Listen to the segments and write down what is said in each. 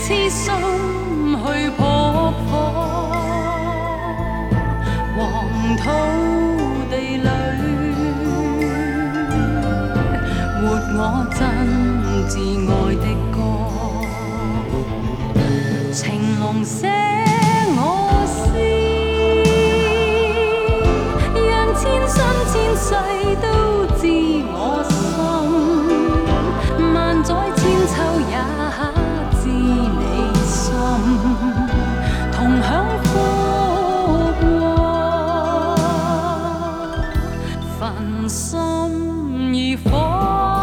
痴心去扑火，黄土地里活我真挚愛的歌，情濃寫我詩，讓千生千世都知我心，萬載千秋也知你心，同享福禍，焚心如火。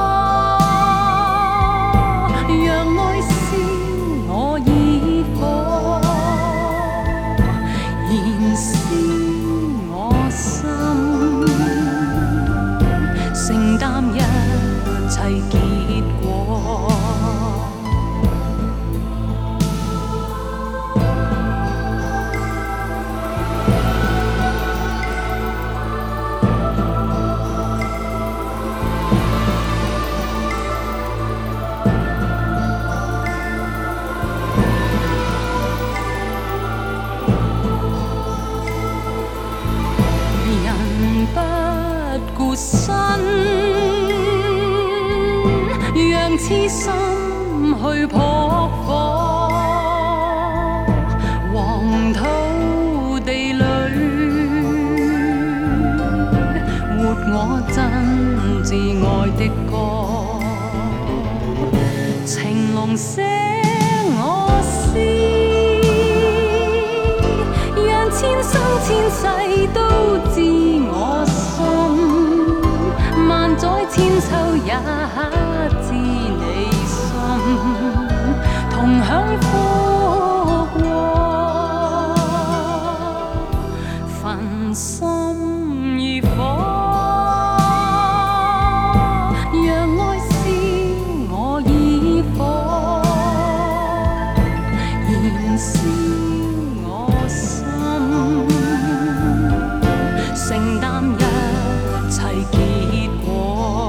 承擔一切結果，人不顧身。讓痴心去撲火，黃土地裏活我真摯愛的歌，情濃寫我詩，讓千生千世都知我心，萬載千秋也知你心，同享福禍，焚心如火，讓愛是我以火，燃燒我心，承擔一切結果。